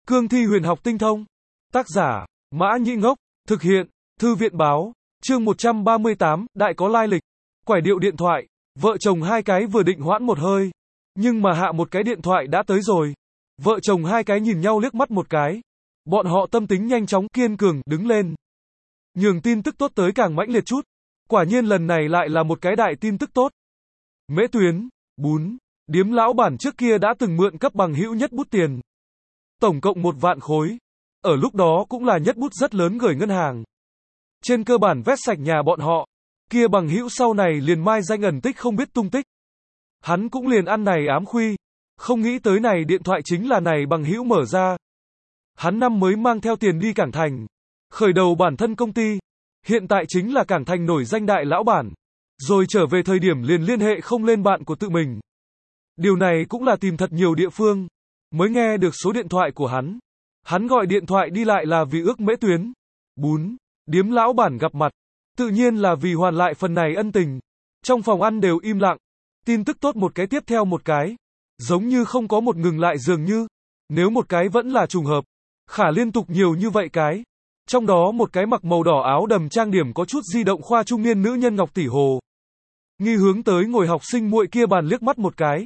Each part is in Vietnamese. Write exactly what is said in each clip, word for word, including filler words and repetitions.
Cương thi huyền học tinh thông. Tác giả, Mã Nhĩ Ngốc. Thực hiện, Thư viện báo. Chương một trăm ba mươi tám, đại có lai lịch. Quải điệu điện thoại. Vợ chồng hai cái vừa định hoãn một hơi. Nhưng mà hạ một cái điện thoại đã tới rồi. Vợ chồng hai cái nhìn nhau liếc mắt một cái. Bọn họ tâm tính nhanh chóng, kiên cường, đứng lên. Nhường tin tức tốt tới càng mãnh liệt chút. Quả nhiên lần này lại là một cái đại tin tức tốt. Mễ Tuyến, bún, điếm lão bản trước kia đã từng mượn cấp bằng hữu nhất bút tiền. Tổng cộng một vạn khối. Ở lúc đó cũng là nhất bút rất lớn gửi ngân hàng. Trên cơ bản vét sạch nhà bọn họ. Kia bằng hữu sau này liền mai danh ẩn tích không biết tung tích. Hắn cũng liền ăn này ám khuy. Không nghĩ tới này điện thoại chính là này bằng hữu mở ra. Hắn năm mới mang theo tiền đi Cảng Thành. Khởi đầu bản thân công ty. Hiện tại chính là Cảng Thành nổi danh đại lão bản. Rồi trở về thời điểm liền liên hệ không lên bạn của tự mình. Điều này cũng là tìm thật nhiều địa phương. Mới nghe được số điện thoại của hắn. Hắn gọi điện thoại đi lại là vì ước Mễ Tuyến, bún, điếm lão bản gặp mặt. Tự nhiên là vì hoàn lại phần này ân tình. Trong phòng ăn đều im lặng. Tin tức tốt một cái tiếp theo một cái. Giống như không có một ngừng lại dường như. Nếu một cái vẫn là trùng hợp. Khả liên tục nhiều như vậy cái. Trong đó một cái mặc màu đỏ áo đầm trang điểm có chút di động khoa trung niên nữ nhân Ngọc Tỷ Hồ. Nghi hướng tới ngồi học sinh muội kia bàn liếc mắt một cái.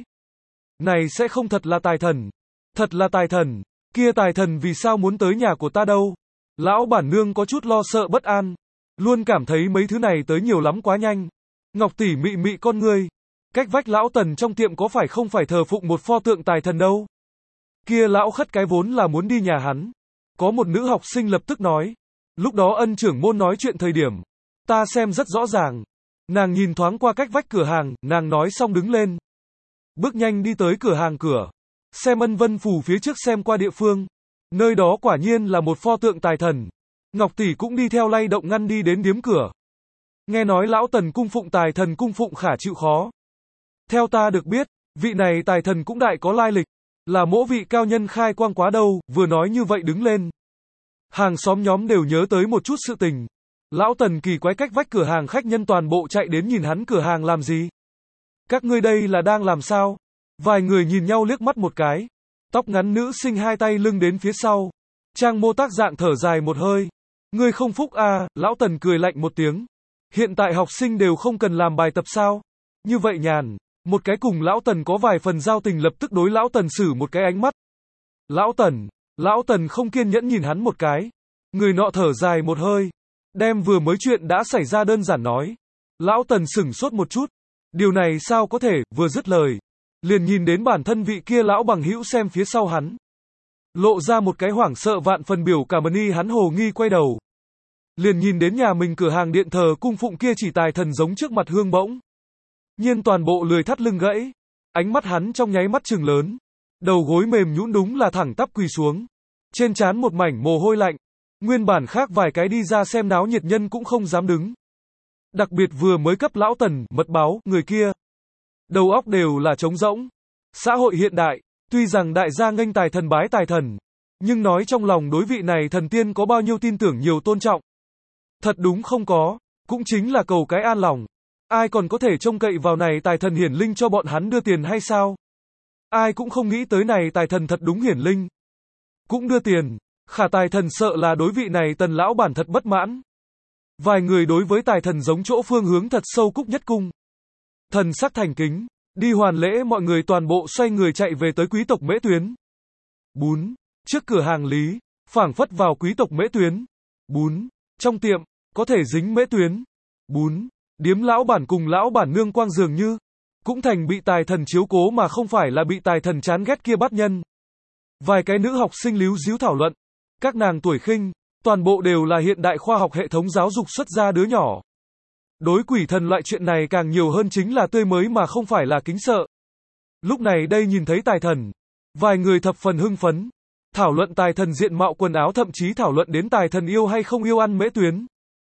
Này sẽ không thật là tài thần. Thật là tài thần. Kia tài thần vì sao muốn tới nhà của ta đâu? Lão bản nương có chút lo sợ bất an. Luôn cảm thấy mấy thứ này tới nhiều lắm quá nhanh. Ngọc Tỷ mị mị con ngươi. Cách vách lão Tần trong tiệm có phải không phải thờ phụng một pho tượng tài thần đâu? Kia lão khất cái vốn là muốn đi nhà hắn. Có một nữ học sinh lập tức nói. Lúc đó ân trưởng môn nói chuyện thời điểm. Ta xem rất rõ ràng. Nàng nhìn thoáng qua cách vách cửa hàng, nàng nói xong đứng lên. Bước nhanh đi tới cửa hàng cửa. Xem ân vân phù phía trước xem qua địa phương. Nơi đó quả nhiên là một pho tượng tài thần. Ngọc Tỷ cũng đi theo lay động ngăn đi đến điếm cửa. Nghe nói lão Tần cung phụng tài thần cung phụng khả chịu khó. Theo ta được biết, vị này tài thần cũng đại có lai lịch. Là mỗ vị cao nhân khai quang quá đâu, vừa nói như vậy đứng lên. Hàng xóm nhóm đều nhớ tới một chút sự tình. Lão Tần kỳ quái cách vách cửa hàng khách nhân toàn bộ chạy đến nhìn hắn cửa hàng làm gì. Các ngươi đây là đang làm sao? Vài người nhìn nhau liếc mắt một cái. Tóc ngắn nữ sinh hai tay lưng đến phía sau. Trang mô tác dạng thở dài một hơi. Ngươi không phúc à, lão Tần cười lạnh một tiếng. Hiện tại học sinh đều không cần làm bài tập sao? Như vậy nhàn. Một cái cùng lão Tần có vài phần giao tình lập tức đối lão Tần xử một cái ánh mắt. Lão Tần, lão Tần không kiên nhẫn nhìn hắn một cái. Người nọ thở dài một hơi. Đem vừa mới chuyện đã xảy ra đơn giản nói. Lão Tần sửng sốt một chút. Điều này sao có thể, vừa dứt lời. Liền nhìn đến bản thân vị kia lão bằng hữu xem phía sau hắn. Lộ ra một cái hoảng sợ vạn phần biểu cảm ni hắn hồ nghi quay đầu. Liền nhìn đến nhà mình cửa hàng điện thờ cung phụng kia chỉ tài thần giống trước mặt hương bỗng. Nhiên toàn bộ lười thắt lưng gãy. Ánh mắt hắn trong nháy mắt trừng lớn. Đầu gối mềm nhũn đúng là thẳng tắp quỳ xuống. Trên trán một mảnh mồ hôi lạnh. Nguyên bản khác vài cái đi ra xem náo nhiệt nhân cũng không dám đứng. Đặc biệt vừa mới cấp lão Tần, mật báo, người kia. Đầu óc đều là trống rỗng. Xã hội hiện đại, tuy rằng đại gia nghênh tài thần bái tài thần. Nhưng nói trong lòng đối vị này thần tiên có bao nhiêu tin tưởng nhiều tôn trọng. Thật đúng không có. Cũng chính là cầu cái an lòng. Ai còn có thể trông cậy vào này tài thần hiển linh cho bọn hắn đưa tiền hay sao? Ai cũng không nghĩ tới này tài thần thật đúng hiển linh. Cũng đưa tiền. Khả tài thần sợ là đối vị này Tần lão bản thật bất mãn. Vài người đối với tài thần giống chỗ phương hướng thật sâu cúc nhất cung. Thần sắc thành kính. Đi hoàn lễ mọi người toàn bộ xoay người chạy về tới quý tộc Mễ Tuyến. Bún. Trước cửa hàng Lý. Phảng phất vào quý tộc Mễ Tuyến. Bún. Trong tiệm. Có thể dính Mễ Tuyến. Bún. Điếm lão bản cùng lão bản nương quang dường như. Cũng thành bị tài thần chiếu cố mà không phải là bị tài thần chán ghét kia bắt nhân. Vài cái nữ học sinh líu díu thảo luận. Các nàng tuổi khinh. Toàn bộ đều là hiện đại khoa học hệ thống giáo dục xuất ra đứa nhỏ. Đối quỷ thần loại chuyện này càng nhiều hơn chính là tươi mới mà không phải là kính sợ. Lúc này đây nhìn thấy tài thần. Vài người thập phần hưng phấn. Thảo luận tài thần diện mạo quần áo thậm chí thảo luận đến tài thần yêu hay không yêu ăn Mễ Tuyến.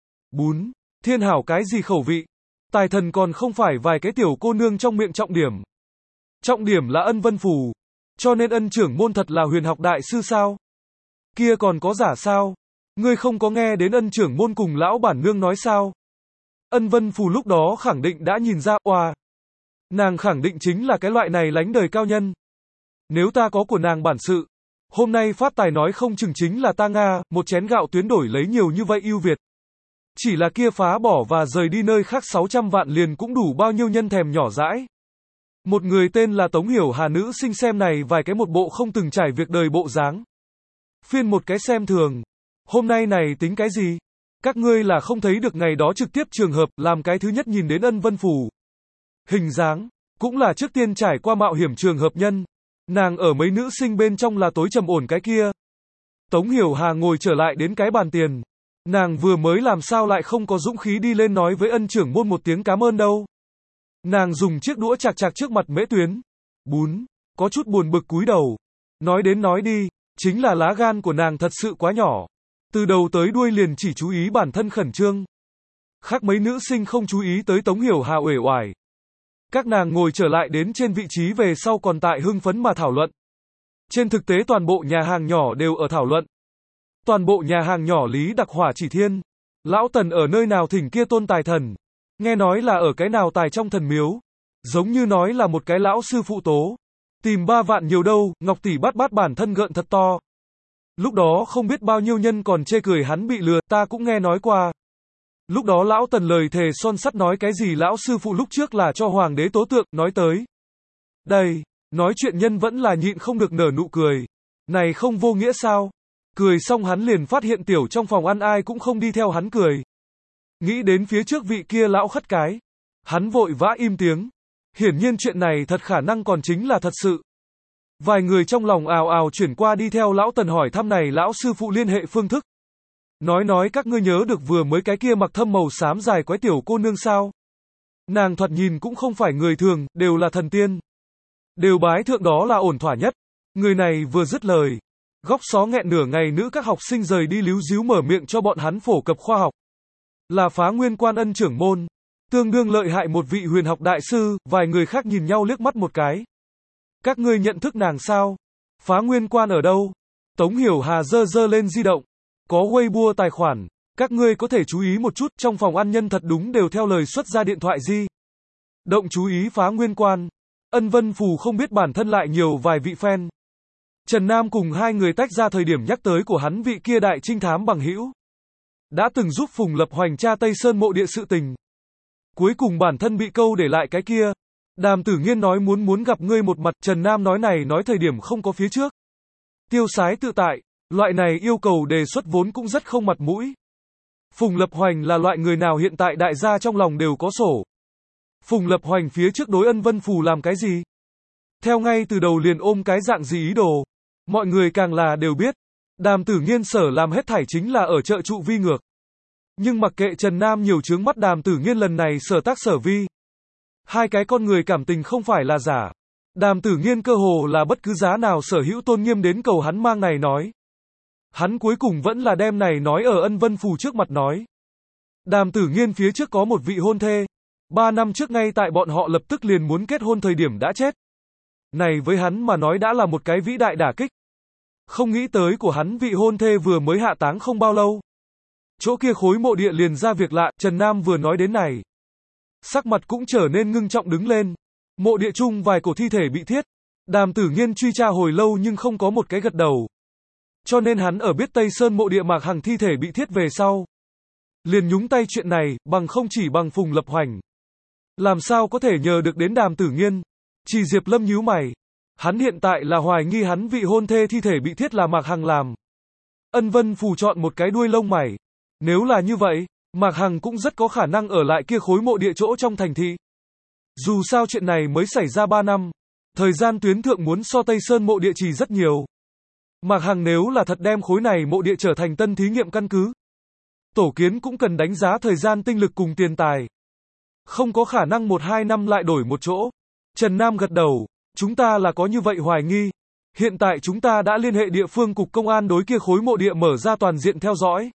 Bún. Thiên hảo cái gì khẩu vị. Tài thần còn không phải vài cái tiểu cô nương trong miệng trọng điểm. Trọng điểm là ân vân phù. Cho nên ân trưởng môn thật là huyền học đại sư sao? Kia còn có giả sao? Ngươi không có nghe đến ân trưởng môn cùng lão bản nương nói sao? Ân vân phù lúc đó khẳng định đã nhìn ra, oà. Nàng khẳng định chính là cái loại này lánh đời cao nhân. Nếu ta có của nàng bản sự, Hôm nay phát tài nói không chừng chính là ta Nga, một chén gạo tuyến đổi lấy nhiều như vậy ưu Việt. Chỉ là kia phá bỏ và rời đi nơi khác sáu trăm vạn liền cũng đủ bao nhiêu nhân thèm nhỏ dãi. Một người tên là Tống Hiểu Hà nữ sinh xem này vài cái một bộ không từng trải việc đời bộ dáng. Phiên một cái xem thường. Hôm nay này tính cái gì? Các ngươi là không thấy được ngày đó trực tiếp trường hợp, làm cái thứ nhất nhìn đến Ân Vân Phù. Hình dáng, cũng là trước tiên trải qua mạo hiểm trường hợp nhân. Nàng ở mấy nữ sinh bên trong là tối trầm ổn cái kia. Tống Hiểu Hà ngồi trở lại đến cái bàn tiền. Nàng vừa mới làm sao lại không có dũng khí đi lên nói với ân trưởng môn một tiếng cảm ơn đâu. Nàng dùng chiếc đũa chạc chạc trước mặt Mễ Tuyến. Bún, có chút buồn bực cúi đầu. Nói đến nói đi, chính là lá gan của nàng thật sự quá nhỏ. Từ đầu tới đuôi liền chỉ chú ý bản thân khẩn trương. Khác mấy nữ sinh không chú ý tới Tống Hiểu Hà uể oải. Các nàng ngồi trở lại đến trên vị trí về sau còn tại hưng phấn mà thảo luận. Trên thực tế toàn bộ nhà hàng nhỏ đều ở thảo luận. Toàn bộ nhà hàng nhỏ Lý Đặc Hỏa Chỉ Thiên. Lão Tần ở nơi nào thỉnh kia tôn tài thần. Nghe nói là ở cái nào tài trong thần miếu. Giống như nói là một cái lão sư phụ tố. Tìm ba vạn nhiều đâu, Ngọc Tỷ bát bát bản thân gợn thật to. Lúc đó không biết bao nhiêu nhân còn chê cười hắn bị lừa, ta cũng nghe nói qua. Lúc đó lão Tần lời thề son sắt nói cái gì lão sư phụ lúc trước là cho hoàng đế tố tượng, nói tới. Đây, nói chuyện nhân vẫn là nhịn không được nở nụ cười. Này không vô nghĩa sao? Cười xong hắn liền phát hiện tiểu trong phòng ăn ai cũng không đi theo hắn cười. Nghĩ đến phía trước vị kia lão khất cái. Hắn vội vã im tiếng. Hiển nhiên chuyện này thật khả năng còn chính là thật sự. Vài người trong lòng ào ào chuyển qua đi theo lão Tần hỏi thăm này lão sư phụ liên hệ phương thức. Nói nói các ngươi nhớ được vừa mới cái kia mặc thâm màu xám dài quái tiểu cô nương sao? Nàng thoạt nhìn cũng không phải người thường, đều là thần tiên. Đều bái thượng đó là ổn thỏa nhất. Người này vừa dứt lời. Góc xó nghẹn nửa ngày nữ các học sinh rời đi líu díu mở miệng cho bọn hắn phổ cập khoa học. Là Phá Nguyên Quan Ân trưởng môn. Tương đương lợi hại một vị huyền học đại sư, vài người khác nhìn nhau liếc mắt một cái. Các ngươi nhận thức nàng sao? Phá Nguyên Quan ở đâu? Tống Hiểu Hà dơ dơ lên di động. Có Weibo tài khoản. Các ngươi có thể chú ý một chút, trong phòng ăn nhân thật đúng đều theo lời xuất ra điện thoại di động chú ý Phá Nguyên Quan. Ân Vân Phù không biết bản thân lại nhiều vài vị fan. Trần Nam cùng hai người tách ra thời điểm nhắc tới của hắn vị kia đại trinh thám bằng hữu. Đã từng giúp Phùng Lập Hoành tra Tây Sơn mộ địa sự tình. Cuối cùng bản thân bị câu để lại cái kia. Đàm Tử Nghiên nói muốn muốn gặp ngươi một mặt, Trần Nam nói này nói thời điểm không có phía trước. Tiêu sái tự tại, loại này yêu cầu đề xuất vốn cũng rất không mặt mũi. Phùng Lập Hoành là loại người nào hiện tại đại gia trong lòng đều có sổ. Phùng Lập Hoành phía trước đối Ân Vân Phù làm cái gì? Theo ngay từ đầu liền ôm cái dạng gì ý đồ. Mọi người càng là đều biết. Đàm Tử Nghiên sở làm hết thảy chính là ở trợ trụ vi ngược. Nhưng mặc kệ Trần Nam nhiều chướng mắt Đàm Tử Nghiên lần này sở tác sở vi. Hai cái con người cảm tình không phải là giả. Đàm Tử Nghiên cơ hồ là bất cứ giá nào sở hữu tôn nghiêm đến cầu hắn mang này nói. Hắn cuối cùng vẫn là đem này nói ở Ân Vân Phù trước mặt nói. Đàm Tử Nghiên phía trước có một vị hôn thê. Ba năm trước ngay tại bọn họ lập tức liền muốn kết hôn thời điểm đã chết. Này với hắn mà nói đã là một cái vĩ đại đả kích. Không nghĩ tới của hắn vị hôn thê vừa mới hạ táng không bao lâu. Chỗ kia khối mộ địa liền ra việc lạ, Trần Nam vừa nói đến này. Sắc mặt cũng trở nên ngưng trọng đứng lên. Mộ địa chung vài cổ thi thể bị thiết. Đàm Tử Nghiên truy tra hồi lâu nhưng không có một cái gật đầu. Cho nên hắn ở biết Tây Sơn mộ địa Mạc Hằng thi thể bị thiết về sau. Liền nhúng tay chuyện này, bằng không chỉ bằng Phùng Lập Hoành. Làm sao có thể nhờ được đến Đàm Tử Nghiên? Chỉ Diệp Lâm nhíu mày. Hắn hiện tại là hoài nghi hắn vị hôn thê thi thể bị thiết là Mạc Hằng làm. Ân Vân Phù chọn một cái đuôi lông mày. Nếu là như vậy, Mạc Hằng cũng rất có khả năng ở lại kia khối mộ địa chỗ trong thành thị. Dù sao chuyện này mới xảy ra ba năm. Thời gian tuyến thượng muốn so Tây Sơn mộ địa chỉ rất nhiều. Mạc Hằng nếu là thật đem khối này mộ địa trở thành tân thí nghiệm căn cứ. Tổ kiến cũng cần đánh giá thời gian tinh lực cùng tiền tài. Không có khả năng một hai năm lại đổi một chỗ. Trần Nam gật đầu. Chúng ta là có như vậy hoài nghi. Hiện tại chúng ta đã liên hệ địa phương cục công an đối kia khối mộ địa mở ra toàn diện theo dõi.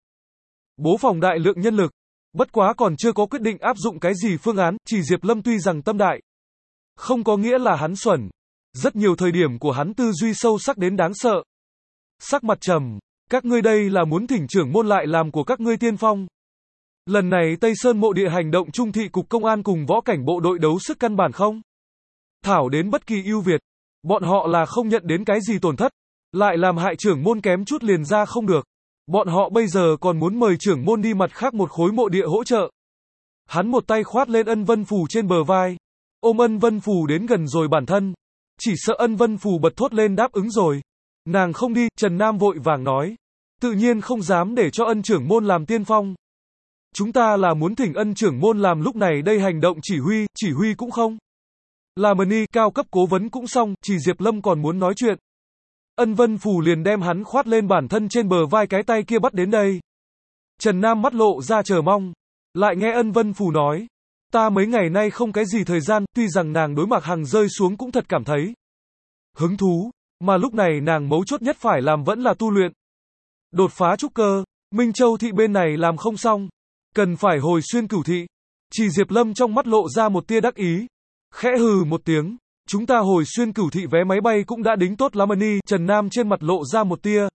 Bố phòng đại lượng nhân lực. Bất quá còn chưa có quyết định áp dụng cái gì phương án, chỉ Diệp Lâm tuy rằng tâm đại. Không có nghĩa là hắn xuẩn. Rất nhiều thời điểm của hắn tư duy sâu sắc đến đáng sợ. Sắc mặt trầm. Các ngươi đây là muốn thỉnh trưởng môn lại làm của các ngươi tiên phong. Lần này Tây Sơn mộ địa hành động trung thị cục công an cùng võ cảnh bộ đội đấu sức căn bản không? Thảo đến bất kỳ ưu việt. Bọn họ là không nhận đến cái gì tổn thất. lại làm hại trưởng môn kém chút liền ra không được. Bọn họ bây giờ còn muốn mời trưởng môn đi mặt khác một khối mộ địa hỗ trợ. Hắn một tay khoát lên Ân Vân Phù trên bờ vai, ôm Ân Vân Phù đến gần rồi bản thân. Chỉ sợ Ân Vân Phù bật thốt lên đáp ứng rồi. Nàng không đi, Trần Nam vội vàng nói. Tự nhiên không dám để cho Ân trưởng môn làm tiên phong. Chúng ta là muốn thỉnh Ân trưởng môn làm lúc này đây hành động chỉ huy, chỉ huy cũng không. Là mờ ni cao cấp cố vấn cũng xong, chỉ Diệp Lâm còn muốn nói chuyện. Ân Vân Phù liền đem hắn khoát lên bản thân trên bờ vai, cái tay kia bắt đến đây. Trần Nam mắt lộ ra chờ mong. Lại nghe Ân Vân Phù nói. Ta mấy ngày nay không cái gì thời gian, tuy rằng nàng đối Mạc Hằng rơi xuống cũng thật cảm thấy hứng thú, mà lúc này nàng mấu chốt nhất phải làm vẫn là tu luyện. Đột phá trúc cơ, Minh Châu thị bên này làm không xong, cần phải hồi xuyên Cửu thị. Chỉ Diệp Lâm trong mắt lộ ra một tia đắc ý. Khẽ hừ một tiếng, chúng ta hồi xuyên Cửu thị vé máy bay cũng đã đính tốt lắm ni. Trần Nam trên mặt lộ ra một tia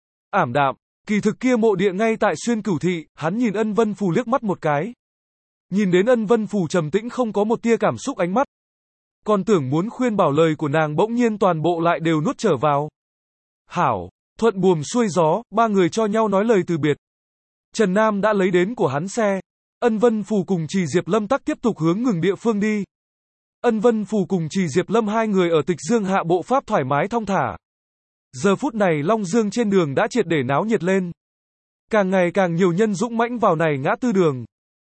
ảm đạm, kỳ thực kia mộ địa ngay tại xuyên Cửu thị, hắn nhìn Ân Vân Phù liếc mắt một cái. Nhìn đến Ân Vân Phù trầm tĩnh không có một tia cảm xúc ánh mắt. Còn tưởng muốn khuyên bảo lời của nàng bỗng nhiên toàn bộ lại đều nuốt trở vào. Hảo, thuận buồm xuôi gió, ba người cho nhau nói lời từ biệt. Trần Nam đã lấy đến của hắn xe. Ân Vân Phù cùng Trì Diệp Lâm tắc tiếp tục hướng ngừng địa phương đi. Ân Vân Phù cùng Trì Diệp Lâm hai người ở Tịch Dương hạ bộ pháp thoải mái thong thả. Giờ phút này Long Dương trên đường đã triệt để náo nhiệt lên. Càng ngày càng nhiều nhân dũng mãnh vào này ngã tư đường.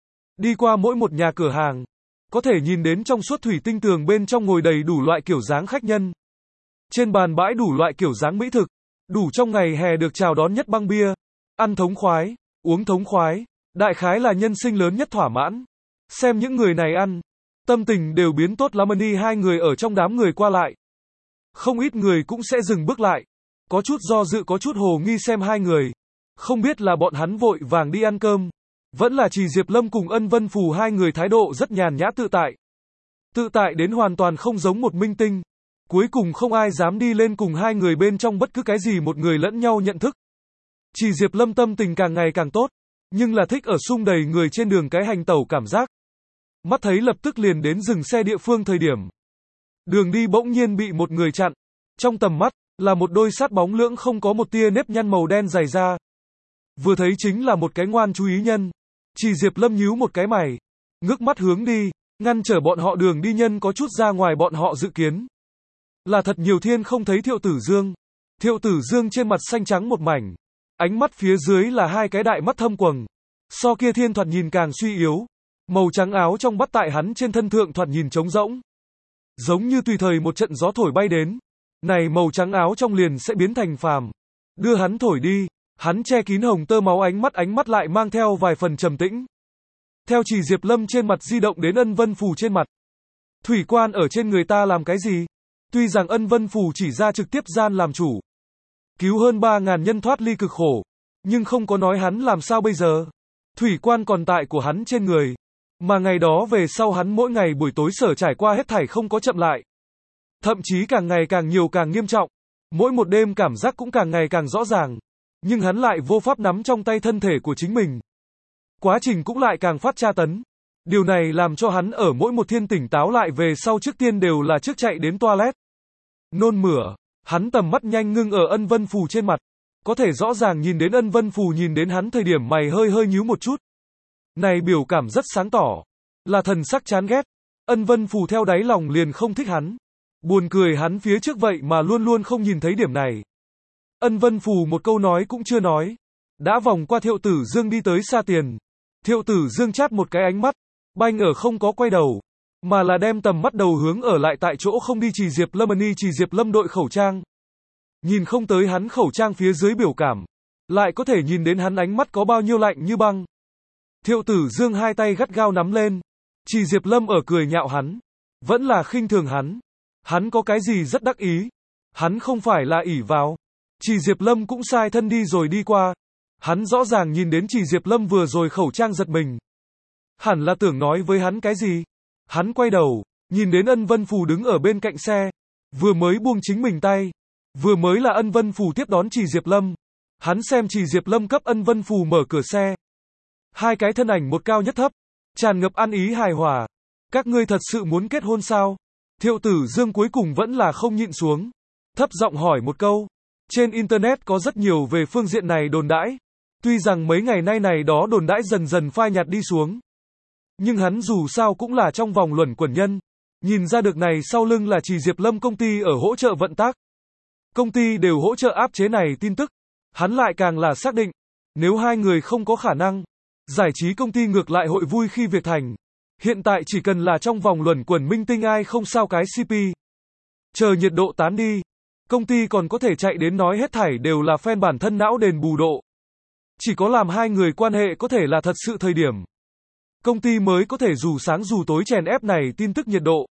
Đi qua mỗi một nhà cửa hàng, có thể nhìn đến trong suốt thủy tinh tường bên trong ngồi đầy đủ loại kiểu dáng khách nhân. Trên bàn bãi đủ loại kiểu dáng mỹ thực, đủ trong ngày hè được chào đón nhất băng bia, ăn thống khoái, uống thống khoái, đại khái là nhân sinh lớn nhất thỏa mãn. Xem những người này ăn, tâm tình đều biến tốt lắm đi. Hai người ở trong đám người qua lại, không ít người cũng sẽ dừng bước lại, có chút do dự có chút hồ nghi xem hai người, không biết là bọn hắn vội vàng đi ăn cơm, vẫn là Trì Diệp Lâm cùng Ân Vân Phù hai người thái độ rất nhàn nhã tự tại. Tự tại đến hoàn toàn không giống một minh tinh. Cuối cùng không ai dám đi lên cùng hai người bên trong bất cứ cái gì một người lẫn nhau nhận thức. Trì Diệp Lâm tâm tình càng ngày càng tốt, nhưng là thích ở sung đầy người trên đường cái hành tẩu cảm giác. Mắt thấy lập tức liền đến dừng xe địa phương thời điểm. Đường đi bỗng nhiên bị một người chặn. Trong tầm mắt, là một đôi sát bóng lưỡng không có một tia nếp nhăn màu đen dày ra. Vừa thấy chính là một cái ngoan chú ý nhân. Trì Diệp Lâm nhíu một cái mày, ngước mắt hướng đi, ngăn trở bọn họ đường đi nhân có chút ra ngoài bọn họ dự kiến. Là thật nhiều thiên không thấy Thiệu Tử Dương. Thiệu Tử Dương trên mặt xanh trắng một mảnh, ánh mắt phía dưới là hai cái đại mắt thâm quầng. So kia thiên thoạt nhìn càng suy yếu, màu trắng áo trong bắt tại hắn trên thân thượng thoạt nhìn trống rỗng. Giống như tùy thời một trận gió thổi bay đến, này màu trắng áo trong liền sẽ biến thành phàm, đưa hắn thổi đi. Hắn che kín hồng tơ máu ánh mắt ánh mắt lại mang theo vài phần trầm tĩnh. Theo Trì Diệp Lâm trên mặt di động đến Ân Vân Phù trên mặt. Thủy quan ở trên người ta làm cái gì? Tuy rằng Ân Vân Phù chỉ ra trực tiếp gian làm chủ, cứu hơn ba ngàn nhân thoát ly cực khổ, nhưng không có nói hắn làm sao bây giờ. Thủy quan còn tại của hắn trên người, mà ngày đó về sau hắn mỗi ngày buổi tối sở trải qua hết thảy không có chậm lại. Thậm chí càng ngày càng nhiều càng nghiêm trọng, mỗi một đêm cảm giác cũng càng ngày càng rõ ràng. Nhưng hắn lại vô pháp nắm trong tay thân thể của chính mình. Quá trình cũng lại càng phát tra tấn. Điều này làm cho hắn ở mỗi một thiên tỉnh táo lại về sau trước tiên đều là trước chạy đến toilet. Nôn mửa, hắn tầm mắt nhanh ngưng ở Ân Vân Phù trên mặt. Có thể rõ ràng nhìn đến Ân Vân Phù nhìn đến hắn thời điểm mày hơi hơi nhíu một chút. Này biểu cảm rất sáng tỏ, là thần sắc chán ghét. Ân Vân Phù theo đáy lòng liền không thích hắn. Buồn cười hắn phía trước vậy mà luôn luôn không nhìn thấy điểm này. Ân Vân Phù một câu nói cũng chưa nói, đã vòng qua Thiệu Tử Dương đi tới xa tiền. Thiệu Tử Dương chát một cái ánh mắt, banh ở không có quay đầu, mà là đem tầm mắt đầu hướng ở lại tại chỗ không đi Trì Diệp Lâm ni. Trì Diệp Lâm đội khẩu trang, nhìn không tới hắn khẩu trang phía dưới biểu cảm, lại có thể nhìn đến hắn ánh mắt có bao nhiêu lạnh như băng. Thiệu Tử Dương hai tay gắt gao nắm lên, Trì Diệp Lâm ở cười nhạo hắn, vẫn là khinh thường hắn. Hắn có cái gì rất đắc ý, hắn không phải là ỷ vào. Trì Diệp Lâm cũng sai thân đi rồi đi qua. Hắn rõ ràng nhìn đến Trì Diệp Lâm vừa rồi khẩu trang giật mình. Hẳn là tưởng nói với hắn cái gì. Hắn quay đầu, nhìn đến Ân Vân Phù đứng ở bên cạnh xe. Vừa mới buông chính mình tay. Vừa mới là Ân Vân Phù tiếp đón Trì Diệp Lâm. Hắn xem Trì Diệp Lâm cấp Ân Vân Phù mở cửa xe. Hai cái thân ảnh một cao nhất thấp, tràn ngập ăn ý hài hòa. Các ngươi thật sự muốn kết hôn sao? Thiệu Tử Dương cuối cùng vẫn là không nhịn xuống, thấp giọng hỏi một câu. Trên Internet có rất nhiều về phương diện này đồn đãi. Tuy rằng mấy ngày nay này đó đồn đãi dần dần phai nhạt đi xuống. Nhưng hắn dù sao cũng là trong vòng luẩn quẩn nhân. Nhìn ra được này sau lưng là chỉ Diệp Lâm công ty ở hỗ trợ vận tác. Công ty đều hỗ trợ áp chế này tin tức. Hắn lại càng là xác định. Nếu hai người không có khả năng, giải trí công ty ngược lại hội vui khi việc thành. Hiện tại chỉ cần là trong vòng luẩn quẩn minh tinh ai không sao cái xê pê. Chờ nhiệt độ tán đi. Công ty còn có thể chạy đến nói hết thảy đều là fan bản thân não đền bù độ. Chỉ có làm hai người quan hệ có thể là thật sự thời điểm. Công ty mới có thể dù sáng dù tối chèn ép này tin tức nhiệt độ.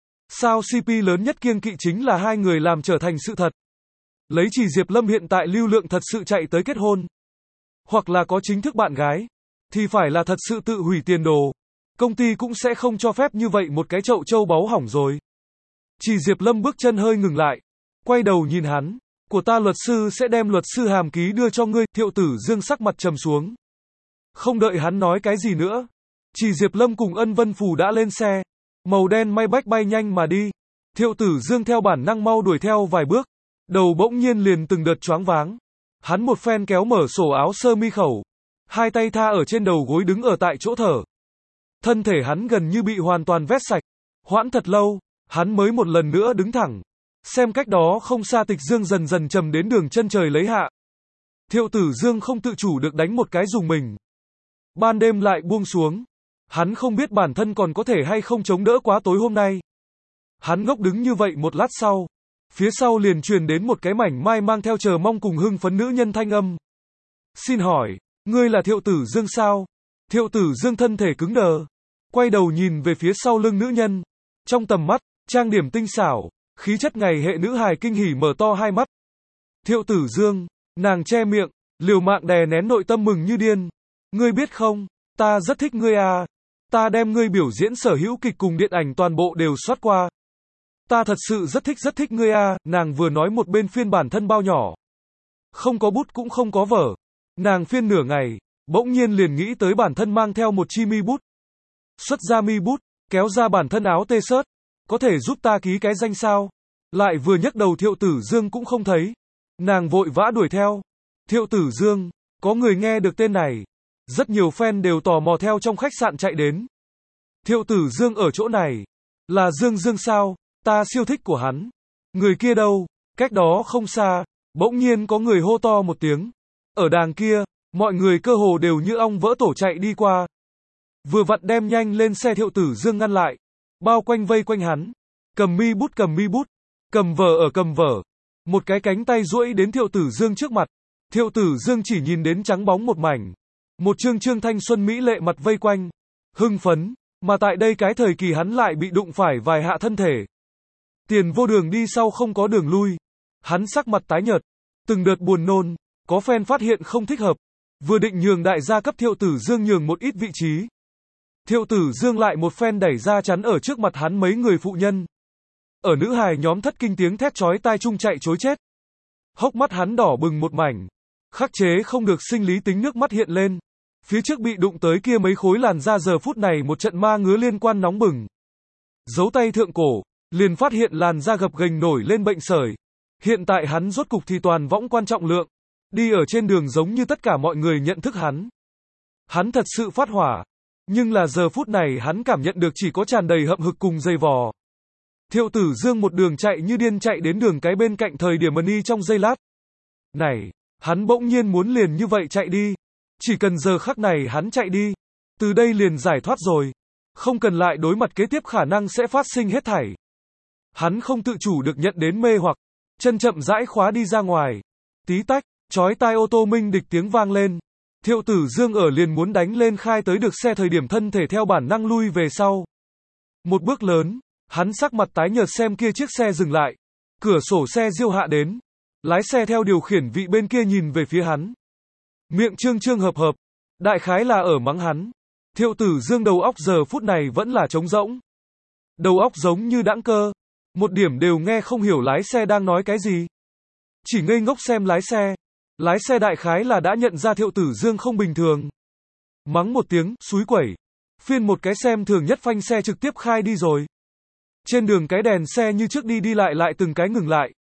Sao xê pê lớn nhất kiêng kỵ chính là hai người làm trở thành sự thật. Lấy chỉ Diệp Lâm hiện tại lưu lượng thật sự chạy tới kết hôn. Hoặc là có chính thức bạn gái. Thì phải là thật sự tự hủy tiền đồ. Công ty cũng sẽ không cho phép như vậy một cái chậu châu báu hỏng rồi. Chỉ Diệp Lâm bước chân hơi ngừng lại. Quay đầu nhìn hắn. Của ta luật sư sẽ đem luật sư hàm ký đưa cho ngươi. Thiệu Tử Dương sắc mặt trầm xuống. Không đợi hắn nói cái gì nữa. Chỉ Diệp Lâm cùng Ân Vân Phù đã lên xe. Màu đen Maybach bay nhanh mà đi. Thiệu Tử Dương theo bản năng mau đuổi theo vài bước. Đầu bỗng nhiên liền từng đợt choáng váng. Hắn một phen kéo mở sổ áo sơ mi khẩu. Hai tay tha ở trên đầu gối đứng ở tại chỗ thở. Thân thể hắn gần như bị hoàn toàn vét sạch. Hoãn thật lâu, hắn mới một lần nữa đứng thẳng. Xem cách đó không xa Tịch Dương dần dần trầm đến đường chân trời lấy hạ. Thiệu Tử Dương không tự chủ được đánh một cái dùng mình. Ban đêm lại buông xuống. Hắn không biết bản thân còn có thể hay không chống đỡ quá tối hôm nay. Hắn ngốc đứng như vậy một lát sau. Phía sau liền truyền đến một cái mảnh mai mang theo chờ mong cùng hưng phấn nữ nhân thanh âm. Xin hỏi, ngươi là Thiệu Tử Dương sao? Thiệu Tử Dương thân thể cứng đờ. Quay đầu nhìn về phía sau lưng nữ nhân. Trong tầm mắt, trang điểm tinh xảo, khí chất ngày hệ nữ hài kinh hỉ mở to hai mắt. Thiệu Tử Dương, nàng che miệng, liều mạng đè nén nội tâm mừng như điên. Ngươi biết không, ta rất thích ngươi à. Ta đem ngươi biểu diễn sở hữu kịch cùng điện ảnh toàn bộ đều soát qua. Ta thật sự rất thích rất thích ngươi à, nàng vừa nói một bên phiên bản thân bao nhỏ. Không có bút cũng không có vở. Nàng phiên nửa ngày, bỗng nhiên liền nghĩ tới bản thân mang theo một chi mi bút. Xuất ra mi bút, kéo ra bản thân áo t-shirt. Có thể giúp ta ký cái danh sao? Lại vừa nhấc đầu Thiệu Tử Dương cũng không thấy. Nàng vội vã đuổi theo. Thiệu Tử Dương, có người nghe được tên này. Rất nhiều fan đều tò mò theo trong khách sạn chạy đến. Thiệu Tử Dương ở chỗ này. Là Dương Dương sao? Ta siêu thích của hắn. Người kia đâu? Cách đó không xa. Bỗng nhiên có người hô to một tiếng. Ở đàng kia, mọi người cơ hồ đều như ong vỡ tổ chạy đi qua. Vừa vặn đem nhanh lên xe Thiệu Tử Dương ngăn lại. Bao quanh vây quanh hắn. Cầm mi bút cầm mi bút. Cầm vở ở cầm vở. Một cái cánh tay duỗi đến Thiệu Tử Dương trước mặt. Thiệu Tử Dương chỉ nhìn đến trắng bóng một mảnh. Một trương trương thanh xuân mỹ lệ mặt vây quanh. Hưng phấn. Mà tại đây cái thời kỳ hắn lại bị đụng phải vài hạ thân thể. Tiền vô đường đi sau không có đường lui. Hắn sắc mặt tái nhợt. Từng đợt buồn nôn. Có fan phát hiện không thích hợp. Vừa định nhường đại gia cấp Thiệu Tử Dương nhường một ít vị trí. Thiệu Tử Dương lại một phen đẩy ra chắn ở trước mặt hắn mấy người phụ nhân. Ở nữ hài nhóm thất kinh tiếng thét chói tai chung chạy chối chết. Hốc mắt hắn đỏ bừng một mảnh. Khắc chế không được sinh lý tính nước mắt hiện lên. Phía trước bị đụng tới kia mấy khối làn da giờ phút này một trận ma ngứa liên quan nóng bừng. Giấu tay thượng cổ, liền phát hiện làn da gập ghềnh nổi lên bệnh sởi. Hiện tại hắn rốt cục thì toàn võng quan trọng lượng. Đi ở trên đường giống như tất cả mọi người nhận thức hắn. Hắn thật sự phát hỏa. Nhưng là giờ phút này hắn cảm nhận được chỉ có tràn đầy hậm hực cùng dây vò. Thiệu Tử Dương một đường chạy như điên chạy đến đường cái bên cạnh thời điểm Mani trong giây lát. Này, hắn bỗng nhiên muốn liền như vậy chạy đi. Chỉ cần giờ khắc này hắn chạy đi. Từ đây liền giải thoát rồi. Không cần lại đối mặt kế tiếp khả năng sẽ phát sinh hết thảy. Hắn không tự chủ được nhận đến mê hoặc. Chân chậm rãi khóa đi ra ngoài. Tí tách, chói tai ô tô minh địch tiếng vang lên. Thiệu Tử Dương ở liền muốn đánh lên khai tới được xe thời điểm thân thể theo bản năng lui về sau. Một bước lớn, hắn sắc mặt tái nhợt xem kia chiếc xe dừng lại. Cửa sổ xe diêu hạ đến. Lái xe theo điều khiển vị bên kia nhìn về phía hắn. Miệng trương trương hợp hợp. Đại khái là ở mắng hắn. Thiệu Tử Dương đầu óc giờ phút này vẫn là trống rỗng. Đầu óc giống như đãng cơ. Một điểm đều nghe không hiểu lái xe đang nói cái gì. Chỉ ngây ngốc xem lái xe. Lái xe đại khái là đã nhận ra Thiệu Tử Dương không bình thường. Mắng một tiếng, xúi quẩy. Phiên một cái xem thường nhất phanh xe trực tiếp khai đi rồi. Trên đường cái đèn xe như trước đi đi lại lại từng cái ngừng lại.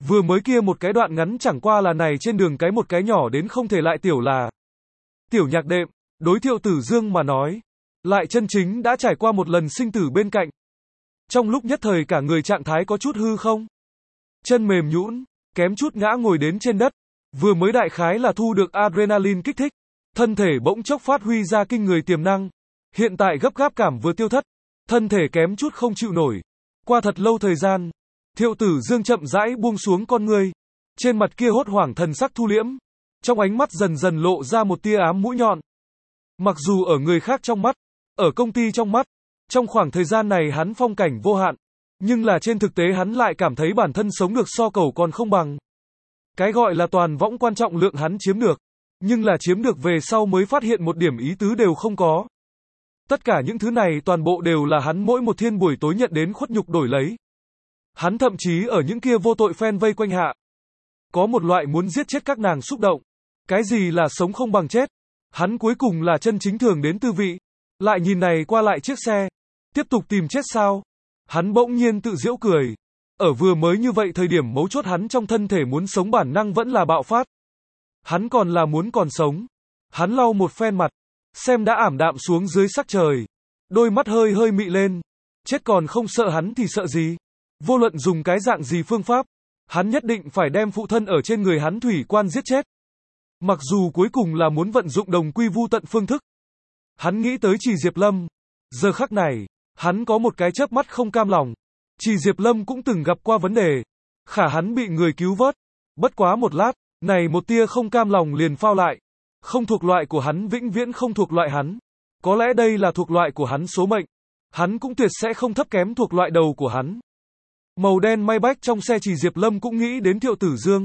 Vừa mới kia một cái đoạn ngắn chẳng qua là này trên đường cái một cái nhỏ đến không thể lại tiểu là. Tiểu nhạc đệm, đối Thiệu Tử Dương mà nói, lại chân chính đã trải qua một lần sinh tử bên cạnh. Trong lúc nhất thời cả người trạng thái có chút hư không. Chân mềm nhũn, kém chút ngã ngồi đến trên đất. Vừa mới đại khái là thu được adrenaline kích thích. Thân thể bỗng chốc phát huy ra kinh người tiềm năng. Hiện tại gấp gáp cảm vừa tiêu thất. Thân thể kém chút không chịu nổi. Qua thật lâu thời gian, Thiệu Tử Dương chậm rãi buông xuống con người. Trên mặt kia hốt hoảng thần sắc thu liễm. Trong ánh mắt dần dần lộ ra một tia ám mũi nhọn. Mặc dù ở người khác trong mắt, ở công ty trong mắt, trong khoảng thời gian này hắn phong cảnh vô hạn, nhưng là trên thực tế hắn lại cảm thấy bản thân sống được so cầu còn không bằng. Cái gọi là toàn võng quan trọng lượng hắn chiếm được, nhưng là chiếm được về sau mới phát hiện một điểm ý tứ đều không có. Tất cả những thứ này toàn bộ đều là hắn mỗi một thiên buổi tối nhận đến khuất nhục đổi lấy. Hắn thậm chí ở những kia vô tội fan vây quanh hạ, có một loại muốn giết chết các nàng xúc động. Cái gì là sống không bằng chết? Hắn cuối cùng là chân chính thường đến tư vị. Lại nhìn này qua lại chiếc xe. Tiếp tục tìm chết sao? Hắn bỗng nhiên tự giễu cười. Ở vừa mới như vậy thời điểm mấu chốt hắn trong thân thể muốn sống bản năng vẫn là bạo phát. Hắn còn là muốn còn sống. Hắn lau một phen mặt. Xem đã ảm đạm xuống dưới sắc trời. Đôi mắt hơi hơi mị lên. Chết còn không sợ hắn thì sợ gì? Vô luận dùng cái dạng gì phương pháp. Hắn nhất định phải đem phụ thân ở trên người hắn thủy quan giết chết. Mặc dù cuối cùng là muốn vận dụng đồng quy vu tận phương thức. Hắn nghĩ tới Trì Diệp Lâm. Giờ khắc này, hắn có một cái chớp mắt không cam lòng. Trì Diệp Lâm cũng từng gặp qua vấn đề. Khả hắn bị người cứu vớt. Bất quá một lát, này một tia không cam lòng liền phao lại. Không thuộc loại của hắn vĩnh viễn không thuộc loại hắn. Có lẽ đây là thuộc loại của hắn số mệnh. Hắn cũng tuyệt sẽ không thấp kém thuộc loại đầu của hắn. Màu đen may bách trong xe Trì Diệp Lâm cũng nghĩ đến Thiệu Tử Dương.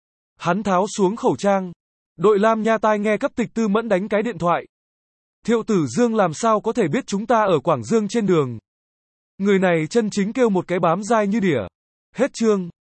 Hắn tháo xuống khẩu trang. Đội Lam Nha tai nghe cấp tịch Tư Mẫn đánh cái điện thoại. Thiệu Tử Dương làm sao có thể biết chúng ta ở Quảng Dương trên đường. Người này chân chính kêu một cái bám dai như đỉa. Hết chương.